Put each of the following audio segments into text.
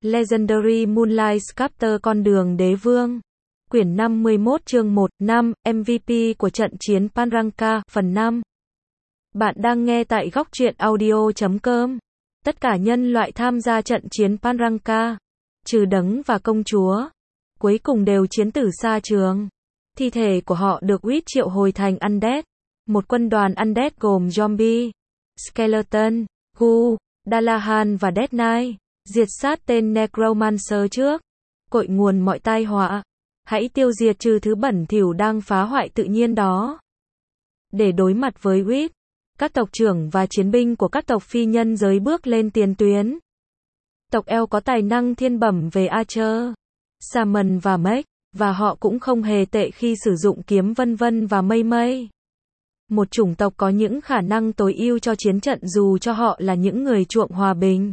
Legendary Moonlight Sculptor Con đường đế vương. Quyển 51 chương 1, 5, MVP của trận chiến Panranka, phần 5. Bạn đang nghe tại góc truyện audio.com. Tất cả nhân loại tham gia trận chiến Panranka, trừ đấng và công chúa, cuối cùng đều chiến tử xa trường. Thi thể của họ được Wit triệu hồi thành Undead. Một quân đoàn Undead gồm Zombie, Skeleton, Ghoul, Dalahan và Death Knight, diệt sát tên Necromancer trước. Cội nguồn mọi tai họa. Hãy tiêu diệt trừ thứ bẩn thỉu đang phá hoại tự nhiên đó. Để đối mặt với Wit, các tộc trưởng và chiến binh của các tộc phi nhân giới bước lên tiền tuyến. Tộc Elf có tài năng thiên bẩm về Archer, Shaman và Mage, và họ cũng không hề tệ khi sử dụng kiếm vân vân và mây mây. Một chủng tộc có những khả năng tối ưu cho chiến trận dù cho họ là những người chuộng hòa bình.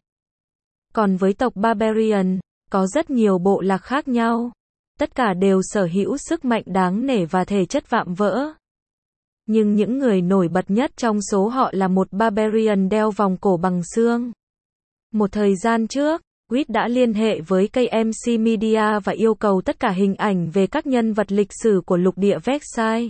Còn với tộc Barbarian, có rất nhiều bộ lạc khác nhau. Tất cả đều sở hữu sức mạnh đáng nể và thể chất vạm vỡ. Nhưng những người nổi bật nhất trong số họ là một Barbarian đeo vòng cổ bằng xương. Một thời gian trước, Wit đã liên hệ với KMC Media và yêu cầu tất cả hình ảnh về các nhân vật lịch sử của lục địa Vexai.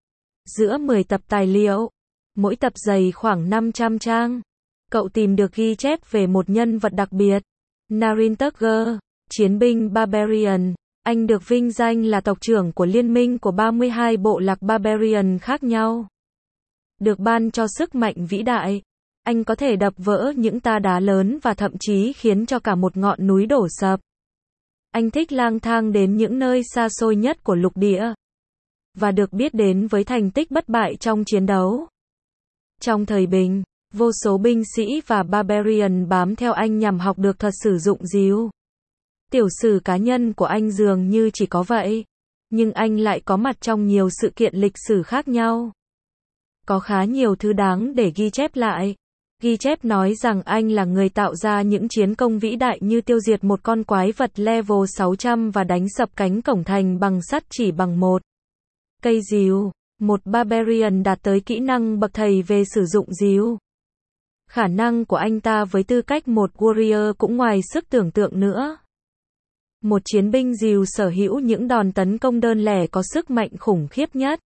Giữa 10 tập tài liệu, mỗi tập dày khoảng 500 trang, cậu tìm được ghi chép về một nhân vật đặc biệt, Narintugger, chiến binh Barbarian. Anh được vinh danh là tộc trưởng của liên minh của 32 bộ lạc Barbarian khác nhau. Được ban cho sức mạnh vĩ đại, anh có thể đập vỡ những ta đá lớn và thậm chí khiến cho cả một ngọn núi đổ sập. Anh thích lang thang đến những nơi xa xôi nhất của lục địa, và được biết đến với thành tích bất bại trong chiến đấu. Trong thời bình, vô số binh sĩ và Barbarian bám theo anh nhằm học được thuật sử dụng dìu. Tiểu sử cá nhân của anh dường như chỉ có vậy, nhưng anh lại có mặt trong nhiều sự kiện lịch sử khác nhau. Có khá nhiều thứ đáng để ghi chép lại. Ghi chép nói rằng anh là người tạo ra những chiến công vĩ đại như tiêu diệt một con quái vật level 600 và đánh sập cánh cổng thành bằng sắt chỉ bằng một cây dìu. Một Barbarian đạt tới kỹ năng bậc thầy về sử dụng dìu. Khả năng của anh ta với tư cách một warrior cũng ngoài sức tưởng tượng nữa. Một chiến binh dìu sở hữu những đòn tấn công đơn lẻ có sức mạnh khủng khiếp nhất.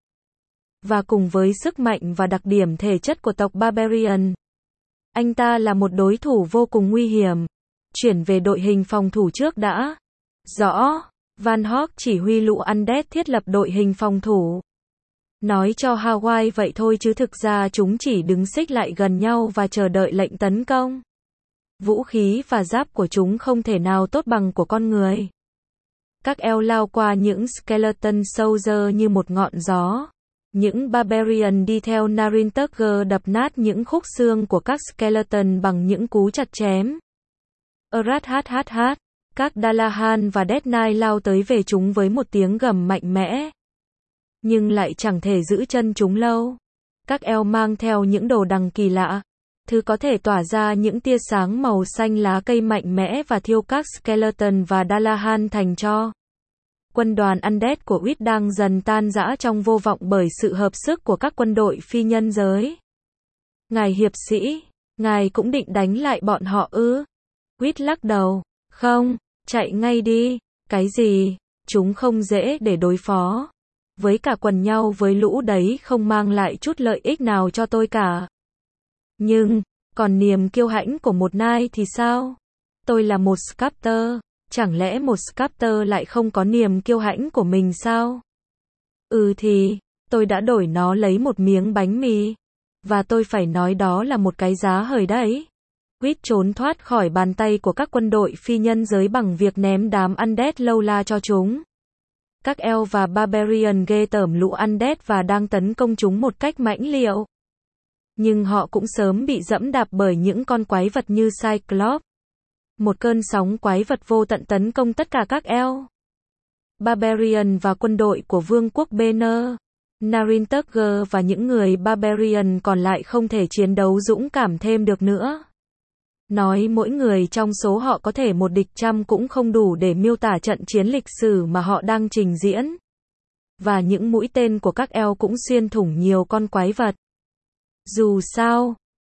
Và cùng với sức mạnh và đặc điểm thể chất của tộc Barbarian, anh ta là một đối thủ vô cùng nguy hiểm. Chuyển về đội hình phòng thủ trước đã. Rõ, Van Hawk chỉ huy lũ Undead thiết lập đội hình phòng thủ. Nói cho Hawaii vậy thôi chứ thực ra chúng chỉ đứng xích lại gần nhau và chờ đợi lệnh tấn công. Vũ khí và giáp của chúng không thể nào tốt bằng của con người. Các elf lao qua những skeleton soldier như một ngọn gió. Những Barbarian đi theo Narintugger đập nát những khúc xương của các skeleton bằng những cú chặt chém. Hhhh. Các Dalahan và Death Knight lao tới về chúng với một tiếng gầm mạnh mẽ. Nhưng lại chẳng thể giữ chân chúng lâu. Các elf mang theo những đồ đằng kỳ lạ. Thứ có thể tỏa ra những tia sáng màu xanh lá cây mạnh mẽ và thiêu các skeleton và Dalahan thành tro. Quân đoàn Undead của Wit đang dần tan rã trong vô vọng bởi sự hợp sức của các quân đội phi nhân giới. Ngài hiệp sĩ, ngài cũng định đánh lại bọn họ ư? Wit lắc đầu. Không, chạy ngay đi. Cái gì? Chúng không dễ để đối phó. Với cả quần nhau với lũ đấy không mang lại chút lợi ích nào cho tôi cả. Nhưng, còn niềm kiêu hãnh của một knight thì sao? Tôi là một sculptor, chẳng lẽ một sculptor lại không có niềm kiêu hãnh của mình sao? Thì, tôi đã đổi nó lấy một miếng bánh mì. Và tôi phải nói đó là một cái giá hời đấy. Wit trốn thoát khỏi bàn tay của các quân đội phi nhân giới bằng việc ném đám Undead lâu la cho chúng. Các elf và Barbarian ghê tởm lũ Undead và đang tấn công chúng một cách mãnh liệt. Nhưng họ cũng sớm bị dẫm đạp bởi những con quái vật như Cyclops. Một cơn sóng quái vật vô tận tấn công tất cả các elf, Barbarian và quân đội của vương quốc Banner. Narintugger và những người Barbarian còn lại không thể chiến đấu dũng cảm thêm được nữa. Nói mỗi người trong số họ có thể một địch trăm cũng không đủ để miêu tả trận chiến lịch sử mà họ đang trình diễn. Và những mũi tên của các elf cũng xuyên thủng nhiều con quái vật. Dù sao,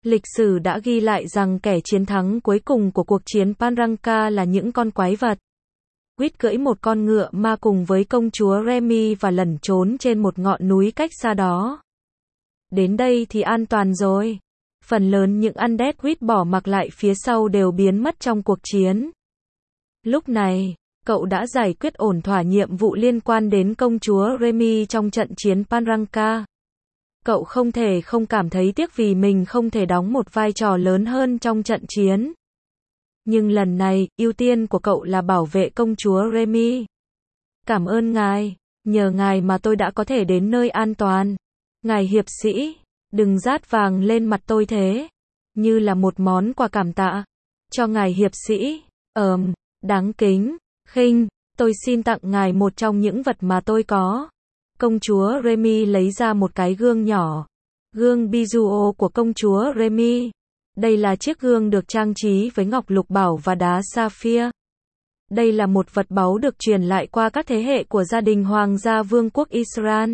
Lịch sử đã ghi lại rằng kẻ chiến thắng cuối cùng của cuộc chiến Panranka là những con quái vật. Quýt cưỡi một con ngựa ma cùng với công chúa Remy và lẩn trốn trên một ngọn núi cách xa đó. Đến đây thì an toàn rồi. Phần lớn những undead Quýt bỏ mặc lại phía sau đều biến mất trong cuộc chiến. Lúc này, cậu đã giải quyết ổn thỏa nhiệm vụ liên quan đến công chúa Remy trong trận chiến Panranka. Cậu không thể không cảm thấy tiếc vì mình không thể đóng một vai trò lớn hơn trong trận chiến. Nhưng lần này, ưu tiên của cậu là bảo vệ công chúa Remy. Cảm ơn ngài, nhờ ngài mà tôi đã có thể đến nơi an toàn. Ngài hiệp sĩ, đừng rát vàng lên mặt tôi thế. Như là một món quà cảm tạ. Cho ngài hiệp sĩ, đáng kính, khinh, tôi xin tặng ngài một trong những vật mà tôi có. Công chúa Remy lấy ra một cái gương nhỏ. Gương Bijoux của công chúa Remy. Đây là chiếc gương được trang trí với ngọc lục bảo và đá sapphire. Đây là một vật báu được truyền lại qua các thế hệ của gia đình Hoàng gia Vương quốc Israel.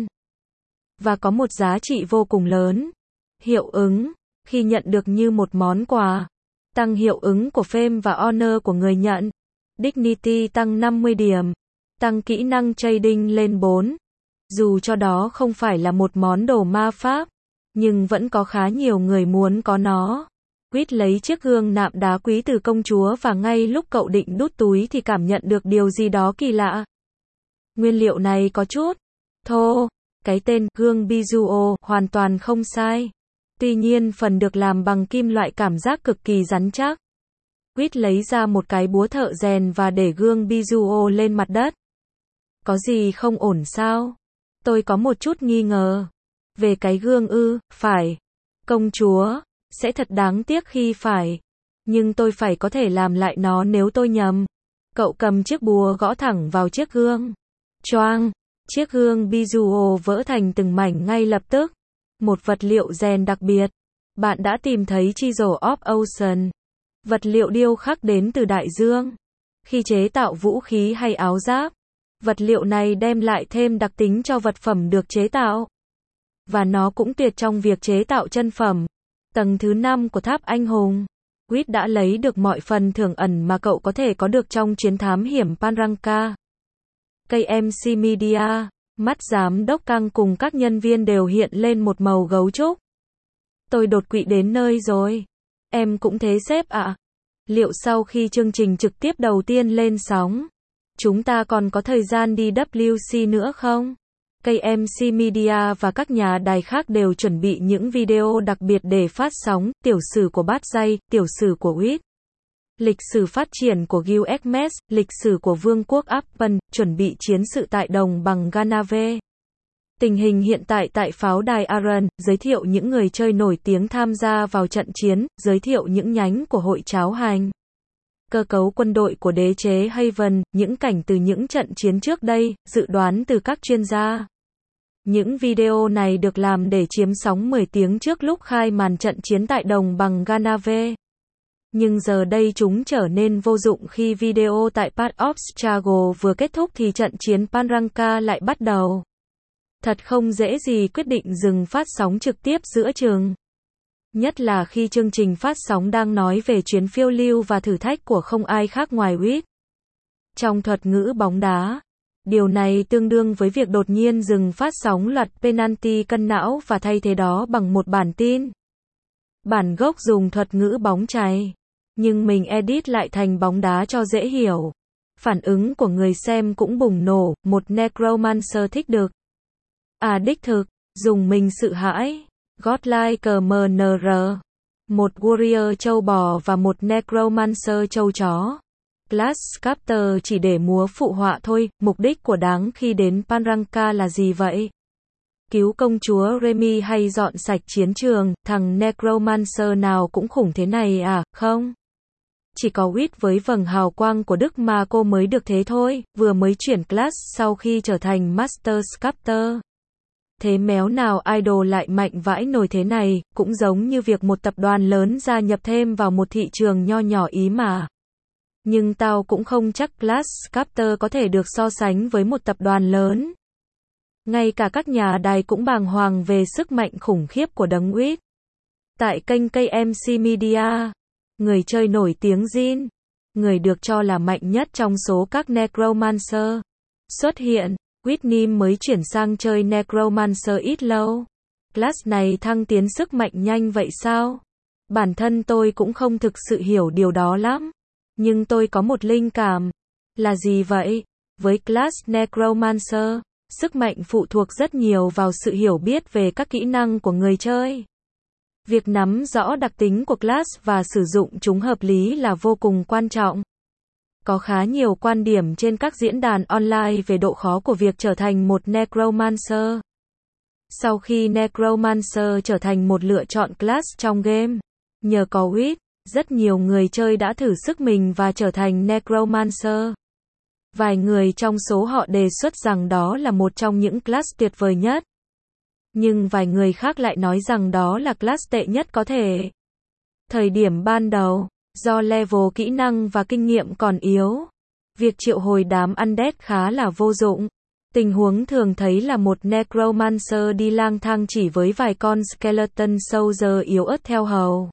Và có một giá trị vô cùng lớn. Hiệu ứng, khi nhận được như một món quà. Tăng hiệu ứng của fame và honor của người nhận. Dignity tăng 50 điểm. Tăng kỹ năng trading lên 4. Dù cho đó không phải là một món đồ ma pháp, nhưng vẫn có khá nhiều người muốn có nó. Quýt lấy chiếc gương nạm đá quý từ công chúa và ngay lúc cậu định đút túi thì cảm nhận được điều gì đó kỳ lạ. Nguyên liệu này có chút thô. Cái tên gương Bijoux hoàn toàn không sai. Tuy nhiên phần được làm bằng kim loại cảm giác cực kỳ rắn chắc. Quýt lấy ra một cái búa thợ rèn và để gương Bijoux lên mặt đất. Có gì không ổn sao? Tôi có một chút nghi ngờ. Về cái gương phải. Công chúa, sẽ thật đáng tiếc khi phải. Nhưng tôi phải có thể làm lại nó nếu tôi nhầm. Cậu cầm chiếc búa gõ thẳng vào chiếc gương. Choang, chiếc gương Bijoux vỡ thành từng mảnh ngay lập tức. Một vật liệu rèn đặc biệt. Bạn đã tìm thấy Chisel of Ocean. Vật liệu điêu khắc đến từ đại dương. Khi chế tạo vũ khí hay áo giáp, vật liệu này đem lại thêm đặc tính cho vật phẩm được chế tạo. Và nó cũng tuyệt trong việc chế tạo chân phẩm. Tầng thứ 5 của tháp anh hùng. Quýt đã lấy được mọi phần thưởng ẩn mà cậu có thể có được trong chuyến thám hiểm Panranka. KMC Media, mắt giám đốc Căng cùng các nhân viên đều hiện lên một màu gấu trúc. Tôi đột quỵ đến nơi rồi. Em cũng thế sếp ạ. Liệu sau khi chương trình trực tiếp đầu tiên lên sóng, chúng ta còn có thời gian đi WC nữa không? KMC Media và các nhà đài khác đều chuẩn bị những video đặc biệt để phát sóng, tiểu sử của Bát Dây, tiểu sử của Quýt, lịch sử phát triển của Gilgamesh, lịch sử của Vương quốc Appen, chuẩn bị chiến sự tại đồng bằng Ganave. Tình hình hiện tại tại pháo đài Aran, giới thiệu những người chơi nổi tiếng tham gia vào trận chiến, giới thiệu những nhánh của hội cháo hành. Cơ cấu quân đội của đế chế Haven, những cảnh từ những trận chiến trước đây, dự đoán từ các chuyên gia. Những video này được làm để chiếm sóng 10 tiếng trước lúc khai màn trận chiến tại đồng bằng Ganave. Nhưng giờ đây chúng trở nên vô dụng khi video tại Path of Struggle vừa kết thúc thì trận chiến Panranka lại bắt đầu. Thật không dễ gì quyết định dừng phát sóng trực tiếp giữa chừng. Nhất là khi chương trình phát sóng đang nói về chuyến phiêu lưu và thử thách của không ai khác ngoài Quýt. Trong thuật ngữ bóng đá, điều này tương đương với việc đột nhiên dừng phát sóng loạt penalty cân não và thay thế đó bằng một bản tin. Bản gốc dùng thuật ngữ bóng chày, nhưng mình edit lại thành bóng đá cho dễ hiểu. Phản ứng của người xem cũng bùng nổ, một necromancer thích được. Đích thực, dùng mình sự hãi. Godlike MNR. Một warrior châu bò và một necromancer châu chó. Class Captor chỉ để múa phụ họa thôi, mục đích của đáng khi đến Panranka là gì vậy? Cứu công chúa Remy hay dọn sạch chiến trường, thằng necromancer nào cũng khủng thế này à, không? Chỉ có Quýt với vầng hào quang của Đức mà cô mới được thế thôi, vừa mới chuyển class sau khi trở thành Master Sculptor. Thế méo nào idol lại mạnh vãi nồi thế này, cũng giống như việc một tập đoàn lớn gia nhập thêm vào một thị trường nho nhỏ ý mà. Nhưng tao cũng không chắc Class Sculptor có thể được so sánh với một tập đoàn lớn. Ngay cả các nhà đài cũng bàng hoàng về sức mạnh khủng khiếp của đấng Quýt. Tại kênh KMC Media, người chơi nổi tiếng Jin, người được cho là mạnh nhất trong số các Necromancer, xuất hiện. Whitney mới chuyển sang chơi Necromancer ít lâu. Class này thăng tiến sức mạnh nhanh vậy sao? Bản thân tôi cũng không thực sự hiểu điều đó lắm. Nhưng tôi có một linh cảm. Là gì vậy? Với class Necromancer, sức mạnh phụ thuộc rất nhiều vào sự hiểu biết về các kỹ năng của người chơi. Việc nắm rõ đặc tính của class và sử dụng chúng hợp lý là vô cùng quan trọng. Có khá nhiều quan điểm trên các diễn đàn online về độ khó của việc trở thành một Necromancer. Sau khi Necromancer trở thành một lựa chọn class trong game, nhờ có Wit, rất nhiều người chơi đã thử sức mình và trở thành Necromancer. Vài người trong số họ đề xuất rằng đó là một trong những class tuyệt vời nhất. Nhưng vài người khác lại nói rằng đó là class tệ nhất có thể. Thời điểm ban đầu, do level kỹ năng và kinh nghiệm còn yếu, việc triệu hồi đám undead khá là vô dụng. Tình huống thường thấy là một Necromancer đi lang thang chỉ với vài con Skeleton Soldier yếu ớt theo hầu.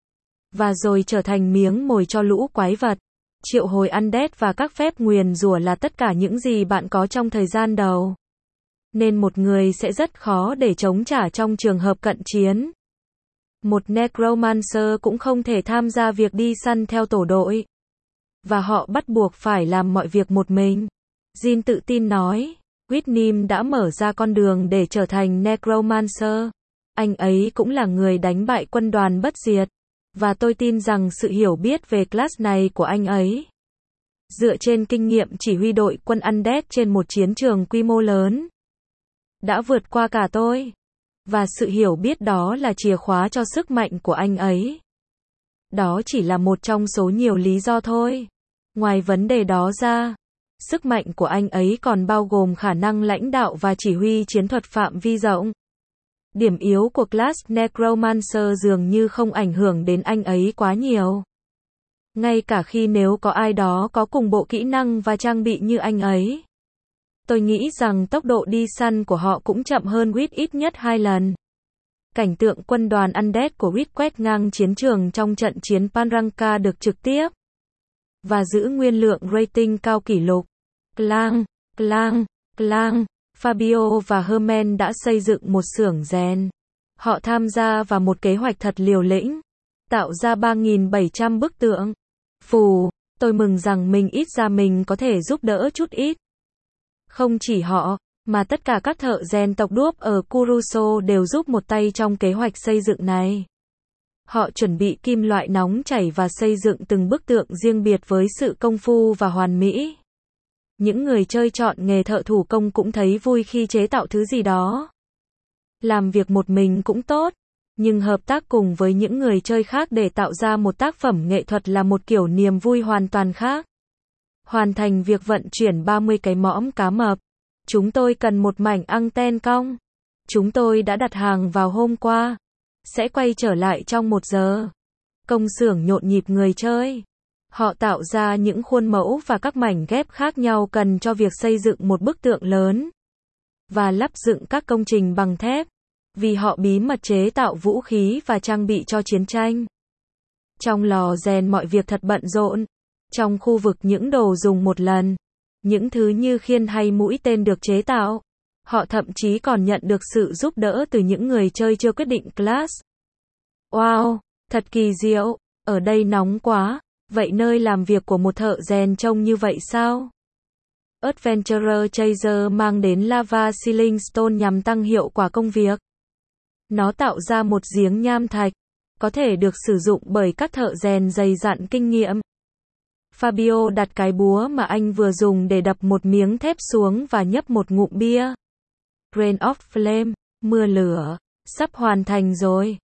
Và rồi trở thành miếng mồi cho lũ quái vật. Triệu hồi undead và các phép nguyền rủa là tất cả những gì bạn có trong thời gian đầu. Nên một người sẽ rất khó để chống trả trong trường hợp cận chiến. Một Necromancer cũng không thể tham gia việc đi săn theo tổ đội. Và họ bắt buộc phải làm mọi việc một mình. Jin tự tin nói, Whitney đã mở ra con đường để trở thành Necromancer. Anh ấy cũng là người đánh bại quân đoàn bất diệt. Và tôi tin rằng sự hiểu biết về class này của anh ấy, dựa trên kinh nghiệm chỉ huy đội quân undead trên một chiến trường quy mô lớn, đã vượt qua cả tôi. Và sự hiểu biết đó là chìa khóa cho sức mạnh của anh ấy. Đó chỉ là một trong số nhiều lý do thôi. Ngoài vấn đề đó ra, sức mạnh của anh ấy còn bao gồm khả năng lãnh đạo và chỉ huy chiến thuật phạm vi rộng. Điểm yếu của class Necromancer dường như không ảnh hưởng đến anh ấy quá nhiều. Ngay cả khi nếu có ai đó có cùng bộ kỹ năng và trang bị như anh ấy. Tôi nghĩ rằng tốc độ đi săn của họ cũng chậm hơn Wit ít nhất 2 lần. Cảnh tượng quân đoàn undead của Wit quét ngang chiến trường trong trận chiến Panranka được trực tiếp và giữ nguyên lượng rating cao kỷ lục. Clang. Fabio và Herman đã xây dựng một xưởng rèn. Họ tham gia vào một kế hoạch thật liều lĩnh, tạo ra 3.700 bức tượng. Tôi mừng rằng ít ra mình có thể giúp đỡ chút ít. Không chỉ họ, mà tất cả các thợ rèn tộc đuốc ở Kuruso đều giúp một tay trong kế hoạch xây dựng này. Họ chuẩn bị kim loại nóng chảy và xây dựng từng bức tượng riêng biệt với sự công phu và hoàn mỹ. Những người chơi chọn nghề thợ thủ công cũng thấy vui khi chế tạo thứ gì đó. Làm việc một mình cũng tốt, nhưng hợp tác cùng với những người chơi khác để tạo ra một tác phẩm nghệ thuật là một kiểu niềm vui hoàn toàn khác. Hoàn thành việc vận chuyển 30 cái mõm cá mập. Chúng tôi cần một mảnh anten cong. Chúng tôi đã đặt hàng vào hôm qua. Sẽ quay trở lại trong 1 giờ. Công xưởng nhộn nhịp người chơi. Họ tạo ra những khuôn mẫu và các mảnh ghép khác nhau cần cho việc xây dựng một bức tượng lớn. Và lắp dựng các công trình bằng thép. Vì họ bí mật chế tạo vũ khí và trang bị cho chiến tranh. Trong lò rèn mọi việc thật bận rộn. Trong khu vực những đồ dùng một lần, những thứ như khiên hay mũi tên được chế tạo. Họ thậm chí còn nhận được sự giúp đỡ từ những người chơi chưa quyết định class. Wow, thật kỳ diệu, ở đây nóng quá. Vậy nơi làm việc của một thợ rèn trông như vậy sao? Adventurer Chaser mang đến lava ceiling stone nhằm tăng hiệu quả công việc. Nó tạo ra một giếng nham thạch, có thể được sử dụng bởi các thợ rèn dày dặn kinh nghiệm. Fabio đặt cái búa mà anh vừa dùng để đập một miếng thép xuống và nhấp một ngụm bia. Rain of Flame, mưa lửa, sắp hoàn thành rồi.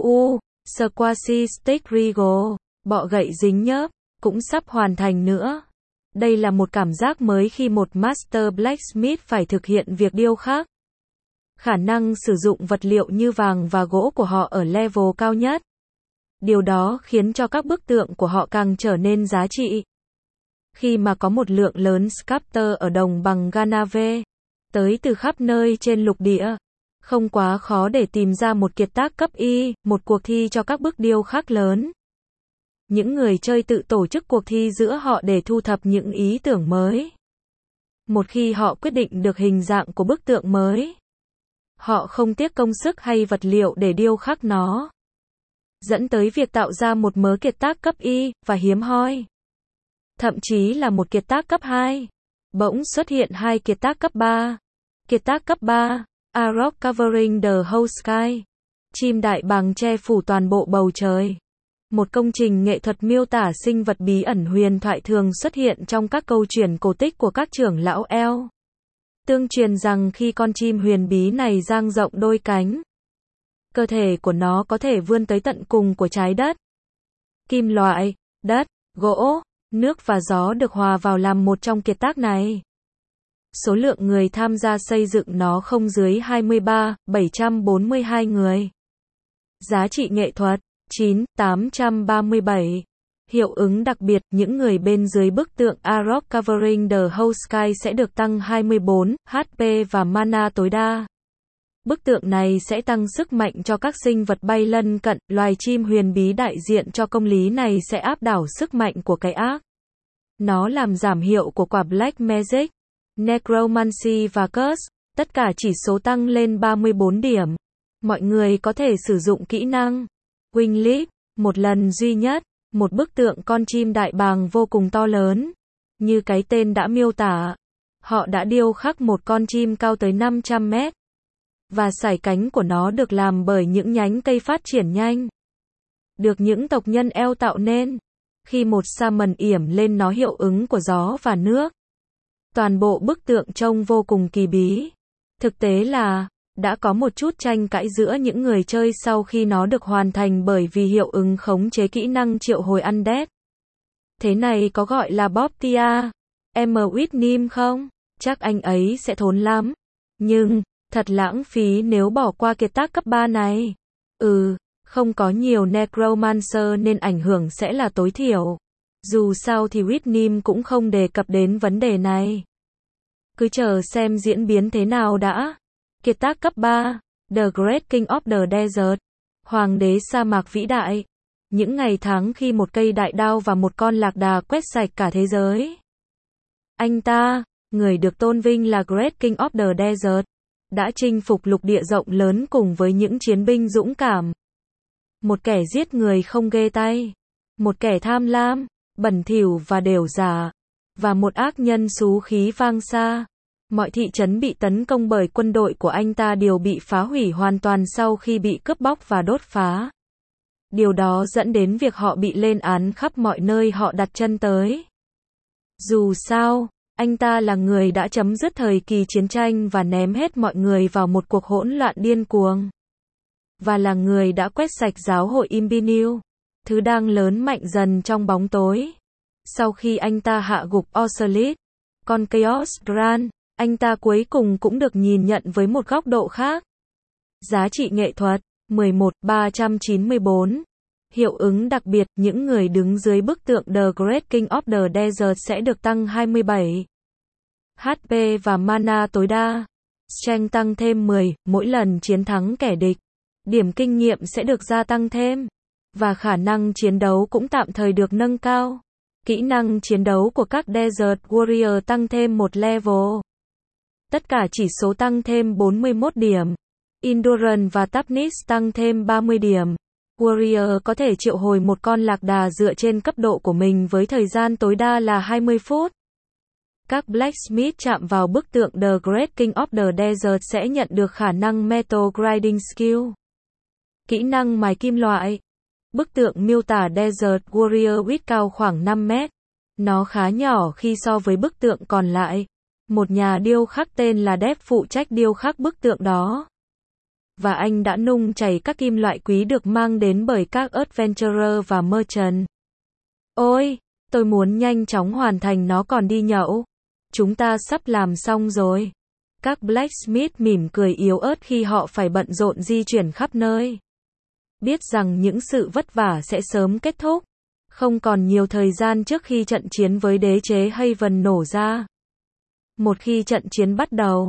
Squashy Stick Regal, bọ gậy dính nhớp, cũng sắp hoàn thành nữa. Đây là một cảm giác mới khi một Master Blacksmith phải thực hiện việc điêu khắc. Khả năng sử dụng vật liệu như vàng và gỗ của họ ở level cao nhất. Điều đó khiến cho các bức tượng của họ càng trở nên giá trị. Khi mà có một lượng lớn sculptor ở đồng bằng Ganave, tới từ khắp nơi trên lục địa, Không quá khó để tìm ra một kiệt tác cấp Y, một cuộc thi cho các bức điêu khắc lớn. Những người chơi tự tổ chức cuộc thi giữa họ để thu thập những ý tưởng mới. Một khi họ quyết định được hình dạng của bức tượng mới, họ không tiếc công sức hay vật liệu để điêu khắc nó, dẫn tới việc tạo ra một mớ kiệt tác cấp Y, và hiếm hoi. Thậm chí là một kiệt tác cấp 2. Bỗng xuất hiện 2 kiệt tác cấp 3. Kiệt tác cấp 3, A Rock Covering the Whole Sky. Chim đại bàng che phủ toàn bộ bầu trời. Một công trình nghệ thuật miêu tả sinh vật bí ẩn huyền thoại thường xuất hiện trong các câu chuyện cổ tích của các trưởng lão eo. Tương truyền rằng khi con chim huyền bí này dang rộng đôi cánh, cơ thể của nó có thể vươn tới tận cùng của trái đất. Kim loại, đất, gỗ, nước và gió được hòa vào làm một trong kiệt tác này. Số lượng người tham gia xây dựng nó không dưới 23.742 người. Giá trị nghệ thuật 9.837. Hiệu ứng đặc biệt, những người bên dưới bức tượng A Rock Covering the Whole Sky sẽ được tăng 24 HP và mana tối đa. Bức tượng này sẽ tăng sức mạnh cho các sinh vật bay lân cận, loài chim huyền bí đại diện cho công lý này sẽ áp đảo sức mạnh của cái ác. Nó làm giảm hiệu của quả Black Magic, Necromancy và Curse, tất cả chỉ số tăng lên 34 điểm. Mọi người có thể sử dụng kỹ năng Wing Leap một lần duy nhất. Một bức tượng con chim đại bàng vô cùng to lớn. Như cái tên đã miêu tả, họ đã điêu khắc một con chim cao tới 500 mét. Và sải cánh của nó được làm bởi những nhánh cây phát triển nhanh, được những tộc nhân eo tạo nên. Khi một salmon yểm lên nó hiệu ứng của gió và nước, toàn bộ bức tượng trông vô cùng kỳ bí. Thực tế là, đã có một chút tranh cãi giữa những người chơi sau khi nó được hoàn thành bởi vì hiệu ứng khống chế kỹ năng triệu hồi undead. Thế này có gọi là Bob Tia M. Whitnim không? Chắc anh ấy sẽ thốn lắm. Nhưng, thật lãng phí nếu bỏ qua kiệt tác cấp 3 này. Không có nhiều Necromancer nên ảnh hưởng sẽ là tối thiểu. Dù sao thì Whitnim cũng không đề cập đến vấn đề này. Cứ chờ xem diễn biến thế nào đã. Kiệt tác cấp 3, The Great King of the Desert. Hoàng đế sa mạc vĩ đại. Những ngày tháng khi một cây đại đao và một con lạc đà quét sạch cả thế giới. Anh ta, người được tôn vinh là Great King of the Desert, đã chinh phục lục địa rộng lớn cùng với những chiến binh dũng cảm. Một kẻ giết người không ghê tay. Một kẻ tham lam, bẩn thỉu và đều giả. Và một ác nhân xú khí vang xa. Mọi thị trấn bị tấn công bởi quân đội của anh ta đều bị phá hủy hoàn toàn sau khi bị cướp bóc và đốt phá. Điều đó dẫn đến việc họ bị lên án khắp mọi nơi họ đặt chân tới. Dù sao, anh ta là người đã chấm dứt thời kỳ chiến tranh và ném hết mọi người vào một cuộc hỗn loạn điên cuồng. Và là người đã quét sạch giáo hội Imbinew, thứ đang lớn mạnh dần trong bóng tối. Sau khi anh ta hạ gục Ocelit, con Chaos Dran, anh ta cuối cùng cũng được nhìn nhận với một góc độ khác. Giá trị nghệ thuật 11.394. Hiệu ứng đặc biệt, những người đứng dưới bức tượng The Great King of the Desert sẽ được tăng 27 HP và mana tối đa. Strength tăng thêm 10, mỗi lần chiến thắng kẻ địch. Điểm kinh nghiệm sẽ được gia tăng thêm. Và khả năng chiến đấu cũng tạm thời được nâng cao. Kỹ năng chiến đấu của các Desert Warrior tăng thêm một level. Tất cả chỉ số tăng thêm 41 điểm. Endurance và Toughness tăng thêm 30 điểm. Warrior có thể triệu hồi một con lạc đà dựa trên cấp độ của mình với thời gian tối đa là 20 phút. Các Blacksmith chạm vào bức tượng The Great King of the Desert sẽ nhận được khả năng Metal Grinding Skill. Kỹ năng mài kim loại. Bức tượng miêu tả Desert Warrior width cao khoảng 5 mét. Nó khá nhỏ khi so với bức tượng còn lại. Một nhà điêu khắc tên là Dev phụ trách điêu khắc bức tượng đó. Và anh đã nung chảy các kim loại quý được mang đến bởi các Adventurer và Merchant. Ôi, tôi muốn nhanh chóng hoàn thành nó còn đi nhậu. Chúng ta sắp làm xong rồi. Các Blacksmith mỉm cười yếu ớt khi họ phải bận rộn di chuyển khắp nơi. Biết rằng những sự vất vả sẽ sớm kết thúc. Không còn nhiều thời gian trước khi trận chiến với đế chế Haven nổ ra. Một khi trận chiến bắt đầu,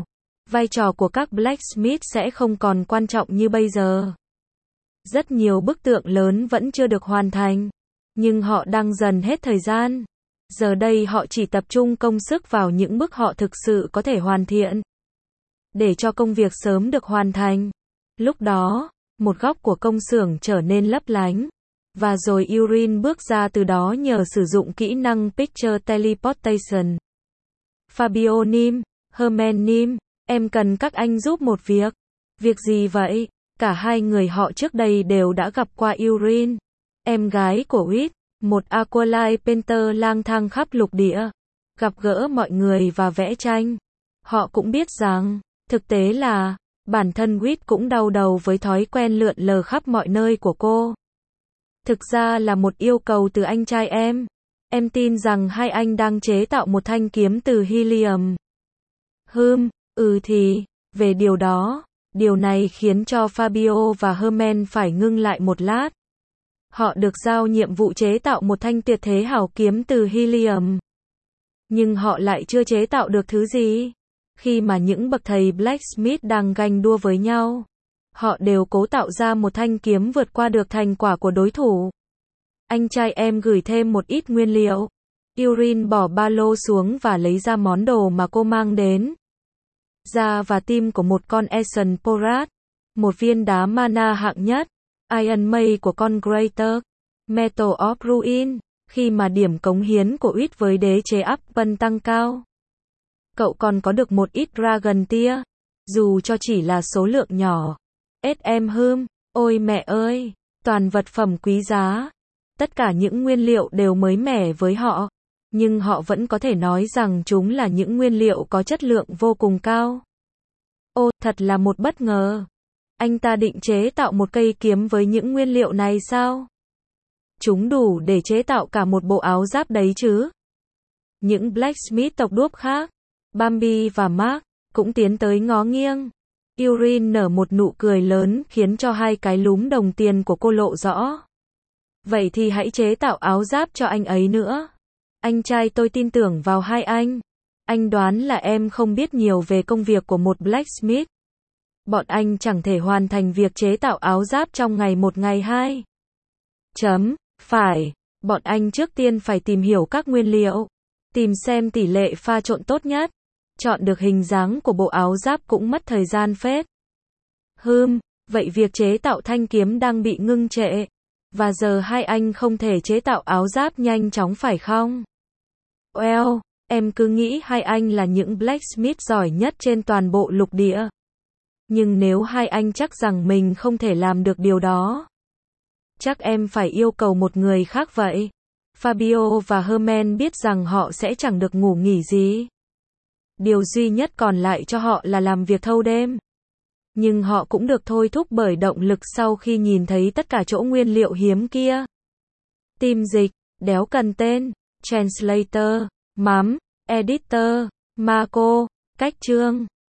vai trò của các blacksmith sẽ không còn quan trọng như bây giờ. Rất nhiều bức tượng lớn vẫn chưa được hoàn thành, nhưng họ đang dần hết thời gian. Giờ đây họ chỉ tập trung công sức vào những bức họ thực sự có thể hoàn thiện, để cho công việc sớm được hoàn thành. Lúc đó, một góc của công xưởng trở nên lấp lánh, và rồi Urine bước ra từ đó nhờ sử dụng kỹ năng Picture Teleportation. Fabio Nim, Herman Nim, em cần các anh giúp một việc. Việc gì vậy? Cả hai người họ trước đây đều đã gặp qua Urine, em gái của Whit, một aquarelle painter lang thang khắp lục địa, gặp gỡ mọi người và vẽ tranh. Họ cũng biết rằng, thực tế là, bản thân Whit cũng đau đầu với thói quen lượn lờ khắp mọi nơi của cô. Thực ra là một yêu cầu từ anh trai em. Em tin rằng hai anh đang chế tạo một thanh kiếm từ helium. Thì, về điều đó, điều này khiến cho Fabio và Herman phải ngưng lại một lát. Họ được giao nhiệm vụ chế tạo một thanh tuyệt thế hảo kiếm từ helium. Nhưng họ lại chưa chế tạo được thứ gì. Khi mà những bậc thầy blacksmith đang ganh đua với nhau, họ đều cố tạo ra một thanh kiếm vượt qua được thành quả của đối thủ. Anh trai em gửi thêm một ít nguyên liệu. Urine bỏ ba lô xuống và lấy ra món đồ mà cô mang đến. Da và tim của một con Essen Porat, một viên đá mana hạng nhất, Iron May của con Greater, Metal of Ruin, khi mà điểm cống hiến của Whit với đế chế Upton tăng cao. Cậu còn có được một ít Dragon Tear, dù cho chỉ là số lượng nhỏ. SM ôi mẹ ơi, toàn vật phẩm quý giá. Tất cả những nguyên liệu đều mới mẻ với họ, nhưng họ vẫn có thể nói rằng chúng là những nguyên liệu có chất lượng vô cùng cao. Thật là một bất ngờ. Anh ta định chế tạo một cây kiếm với những nguyên liệu này sao? Chúng đủ để chế tạo cả một bộ áo giáp đấy chứ. Những blacksmith tộc đuốc khác, Bambi và Mark, cũng tiến tới ngó nghiêng. Urine nở một nụ cười lớn khiến cho hai cái lúm đồng tiền của cô lộ rõ. Vậy thì hãy chế tạo áo giáp cho anh ấy nữa. Anh trai tôi tin tưởng vào hai anh. Anh đoán là em không biết nhiều về công việc của một blacksmith. Bọn anh chẳng thể hoàn thành việc chế tạo áo giáp trong ngày một ngày hai. Phải. Bọn anh trước tiên phải tìm hiểu các nguyên liệu. Tìm xem tỷ lệ pha trộn tốt nhất. Chọn được hình dáng của bộ áo giáp cũng mất thời gian phết. Vậy việc chế tạo thanh kiếm đang bị ngưng trệ. Và giờ hai anh không thể chế tạo áo giáp nhanh chóng phải không? Em cứ nghĩ hai anh là những blacksmith giỏi nhất trên toàn bộ lục địa. Nhưng nếu hai anh chắc rằng mình không thể làm được điều đó, chắc em phải yêu cầu một người khác vậy. Fabio và Herman biết rằng họ sẽ chẳng được ngủ nghỉ gì. Điều duy nhất còn lại cho họ là làm việc thâu đêm. Nhưng họ cũng được thôi thúc bởi động lực sau khi nhìn thấy tất cả chỗ nguyên liệu hiếm kia. Team dịch, đéo cần tên, translator, editor, Marco, cách chương.